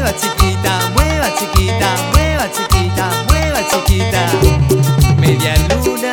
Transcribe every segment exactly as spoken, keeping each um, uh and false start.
mueva chiquita, mueva chiquita, mueva chiquita, mueva chiquita. Media luna.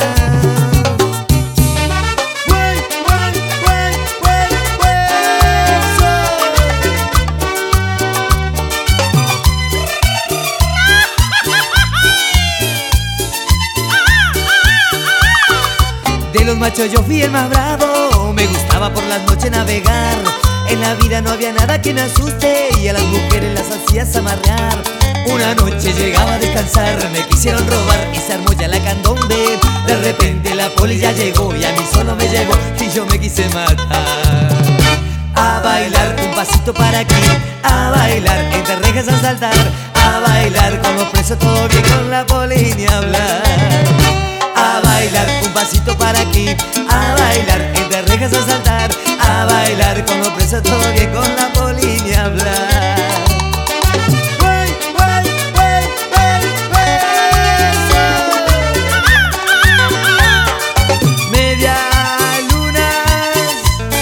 De los machos yo fui el más bravo, me gustaba por las noches navegar. En la vida no había nada que me asuste y a las mujeres las hacías amarrar. Una noche llegaba a descansar, me quisieron robar y se armó ya la candombe. De repente la poli ya llegó y a mí solo me llegó y yo me quise matar. A bailar un pasito para aquí, a bailar entre rejas a saltar, a bailar con los presos todo bien con la poli ni hablar. A bailar un pasito para aquí, a bailar entre rejas a saltar, a bailar con los presos todo bien con la poli ni hablar. Media lunas.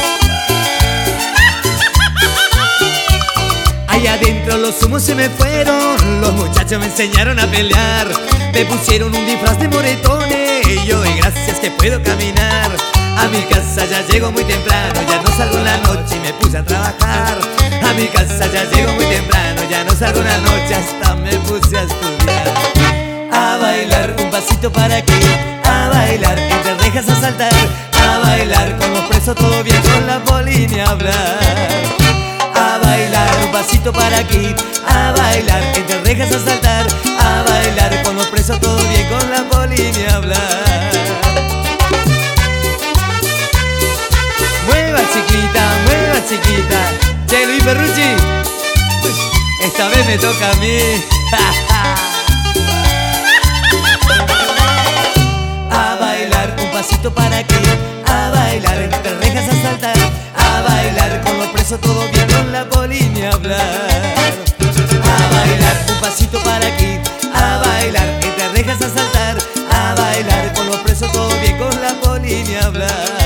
Allá adentro los humos se me fueron, los muchachos me enseñaron a pelear. Me pusieron un disfraz de moretones y yo doy gracias que puedo caminar. A mi casa ya llego muy temprano, ya no salgo en la noche y me puse a trabajar. A mi casa ya llego muy temprano, ya no salgo en la noche, hasta me puse a estudiar. A bailar un pasito para aquí, a bailar entre rejas a saltar, a bailar con los presos todo bien con la poli ni hablar. A bailar un pasito para aquí, a bailar entre rejas a saltar, a bailar con los presos todo bien con la poli ni hablar. Mueva chiquita, mueva chiquita. Che, Luis Ferrucci, esta vez me toca a mí. A bailar un pasito para aquí, a bailar entre rejas a saltar, a bailar con los presos todo bien con la poli ni hablar. A bailar un pasito para aquí, a bailar entre rejas a saltar, a bailar con los presos todo bien con la poli ni hablar.